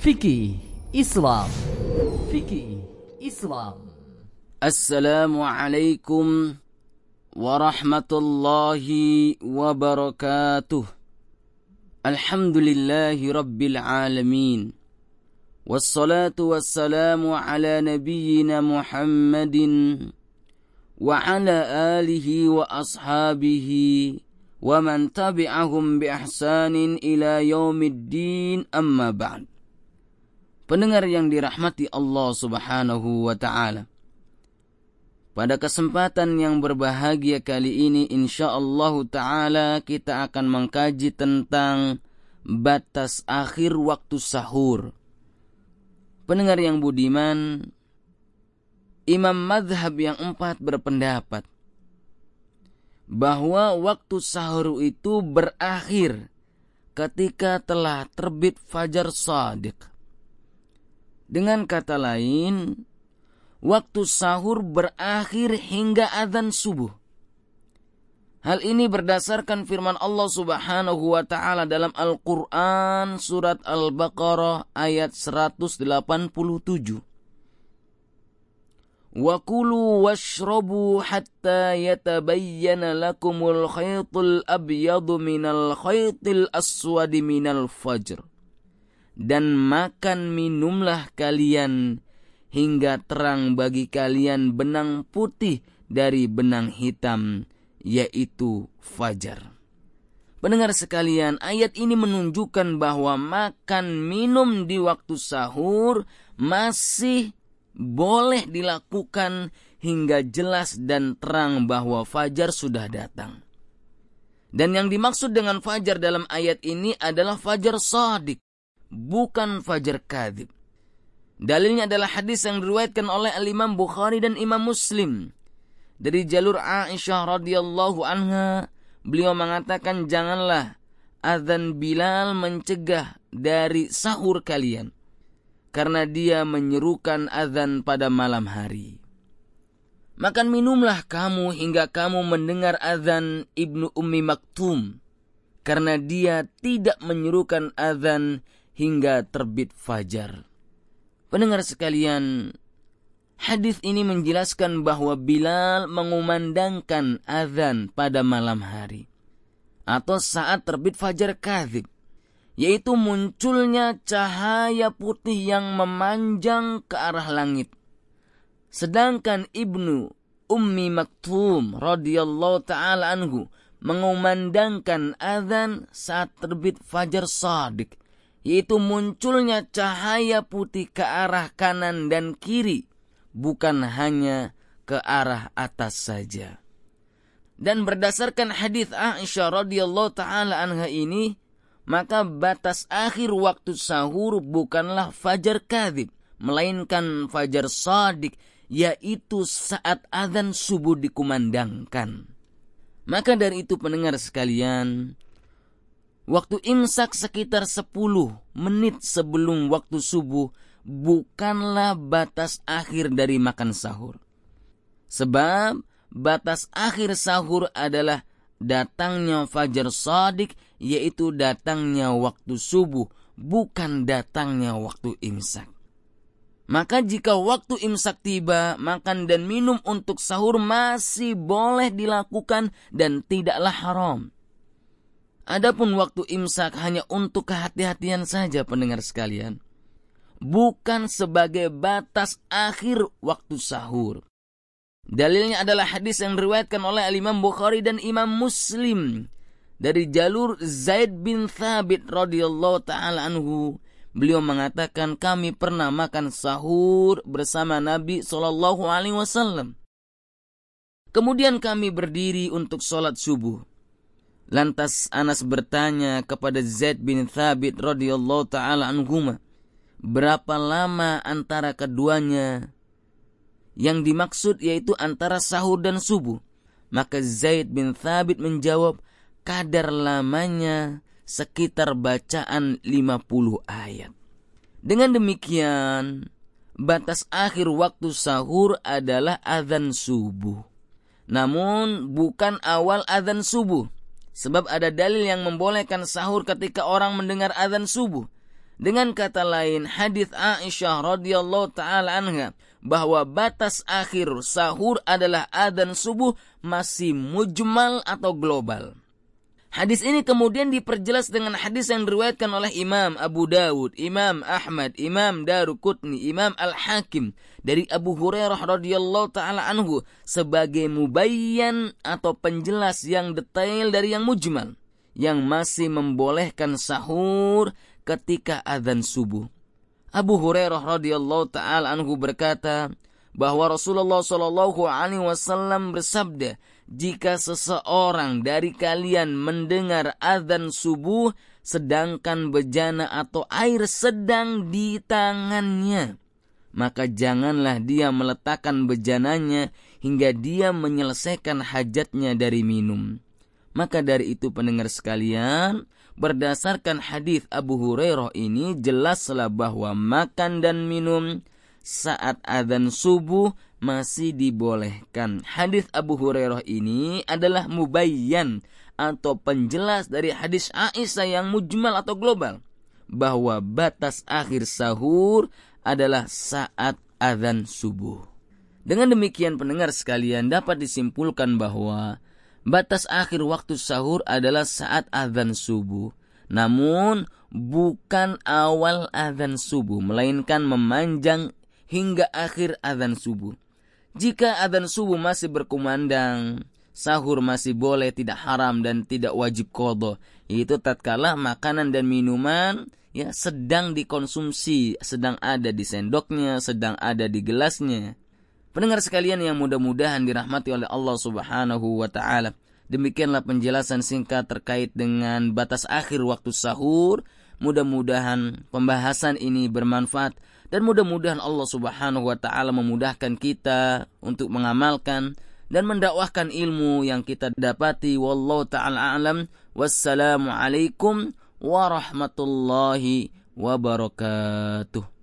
Fikih Islam. Fikih Islam. Assalamualaikum warahmatullahi wabarakatuh. Alhamdulillahi rabbil alamin. Wassalatu wassalamu ala nabiyyina Muhammadin wa ala alihi wa ashabihi wa man tabi'ahum bi ihsanin ila yaumiddin, amma ba'd. Pendengar yang dirahmati Allah Subhanahu wa ta'ala, pada kesempatan yang berbahagia kali ini insyaallah ta'ala kita akan mengkaji tentang batas akhir waktu sahur. Pendengar yang budiman, imam madhab yang 4 berpendapat bahwa waktu sahur itu berakhir ketika telah terbit fajar shadiq. Dengan kata lain, waktu sahur berakhir hingga azan subuh. Hal ini berdasarkan firman Allah Subhanahu wa ta'ala dalam Al-Quran surat Al-Baqarah ayat 187. Wa kulu washrabu hatta yatabayyana lakumul khaytul abyadu minal khaytil aswadi minal fajr. Dan makan minumlah kalian hingga terang bagi kalian benang putih dari benang hitam, yaitu fajar. Pendengar sekalian, ayat ini menunjukkan bahwa makan minum di waktu sahur masih boleh dilakukan hingga jelas dan terang bahwa fajar sudah datang. Dan yang dimaksud dengan fajar dalam ayat ini adalah fajar shadiq, bukan fajar kadzib. Dalilnya adalah hadis yang diriwayatkan oleh Al-Imam Bukhari dan Imam Muslim. Dari jalur Aisyah radhiyallahu anha, beliau mengatakan, janganlah azan Bilal mencegah dari sahur kalian, karena dia menyerukan azan pada malam hari. Makan minumlah kamu hingga kamu mendengar azan Ibnu Ummi Maktum, karena dia tidak menyerukan azan hingga terbit fajar. Pendengar sekalian, hadis ini menjelaskan bahwa Bilal mengumandangkan azan pada malam hari atau saat terbit fajar kadzib, yaitu munculnya cahaya putih yang memanjang ke arah langit. Sedangkan Ibnu Ummi Maktum radhiyallahu ta'ala anhu mengumandangkan azan saat terbit fajar shadiq, yaitu munculnya cahaya putih ke arah kanan dan kiri, bukan hanya ke arah atas saja. Dan berdasarkan hadis Aisyah radhiyallahu ta'ala anha ini, maka batas akhir waktu sahur bukanlah fajar kadzib, melainkan fajar shadiq, yaitu saat azan subuh dikumandangkan. Maka dari itu pendengar sekalian, waktu imsak sekitar 10 menit sebelum waktu subuh bukanlah batas akhir dari makan sahur. Sebab batas akhir sahur adalah datangnya fajar shadiq, yaitu datangnya waktu subuh, bukan datangnya waktu imsak. Maka jika waktu imsak tiba, makan dan minum untuk sahur masih boleh dilakukan dan tidaklah haram. Adapun waktu imsak hanya untuk kehati-hatian saja pendengar sekalian, bukan sebagai batas akhir waktu sahur. Dalilnya adalah hadis yang diriwayatkan oleh Al-Imam Bukhari dan Imam Muslim dari jalur Zaid bin Thabit radhiyallahu ta'ala anhu. Beliau mengatakan, kami pernah makan sahur bersama Nabi SAW. Kemudian kami berdiri untuk sholat subuh. Lantas Anas bertanya kepada Zaid bin Thabit radhiyallahu ta'ala anhuma, berapa lama antara keduanya? Yang dimaksud yaitu antara sahur dan subuh. Maka Zaid bin Thabit menjawab, kadar lamanya sekitar bacaan 50 ayat. Dengan demikian, batas akhir waktu sahur adalah azan subuh. Namun bukan awal azan subuh. Sebab ada dalil yang membolehkan sahur ketika orang mendengar azan subuh. Dengan kata lain, hadits Aisyah radhiyallahu taala anha bahwa batas akhir sahur adalah adzan subuh masih mujmal atau global. Hadis ini kemudian diperjelas dengan hadis yang diriwayatkan oleh Imam Abu Dawud, Imam Ahmad, Imam Daruqutni, Imam Al-Hakim dari Abu Hurairah radhiyallahu taala anhu sebagai mubayyan atau penjelas yang detail dari yang mujmal, yang masih membolehkan sahur ketika adzan subuh. Abu Hurairah radhiyallahu taala anhu berkata bahwa Rasulullah sallallahu alaihi wasallam bersabda, jika seseorang dari kalian mendengar adzan subuh sedangkan bejana atau air sedang di tangannya, maka janganlah dia meletakkan bejananya hingga dia menyelesaikan hajatnya dari minum. Maka dari itu pendengar sekalian, berdasarkan hadis Abu Hurairah ini jelaslah bahwa makan dan minum saat adzan subuh masih dibolehkan. Hadis Abu Hurairah ini adalah mubayyan atau penjelas dari hadis Aisyah yang mujmal atau global, bahwa batas akhir sahur adalah saat adzan subuh. Dengan demikian pendengar sekalian, dapat disimpulkan bahwa batas akhir waktu sahur adalah saat adzan subuh. Namun bukan awal adzan subuh, melainkan memanjang hingga akhir adzan subuh. Jika adzan subuh masih berkumandang, sahur masih boleh, tidak haram dan tidak wajib qadha. Itu tatkala makanan dan minuman sedang dikonsumsi, sedang ada di sendoknya, sedang ada di gelasnya. Pendengar sekalian yang mudah-mudahan dirahmati oleh Allah Subhanahu wa taala, demikianlah penjelasan singkat terkait dengan batas akhir waktu sahur. Mudah-mudahan pembahasan ini bermanfaat dan mudah-mudahan Allah Subhanahu wa taala memudahkan kita untuk mengamalkan dan mendakwahkan ilmu yang kita dapati. Wallahu taala a'lam. Wassalamu alaikum warahmatullahi wabarakatuh.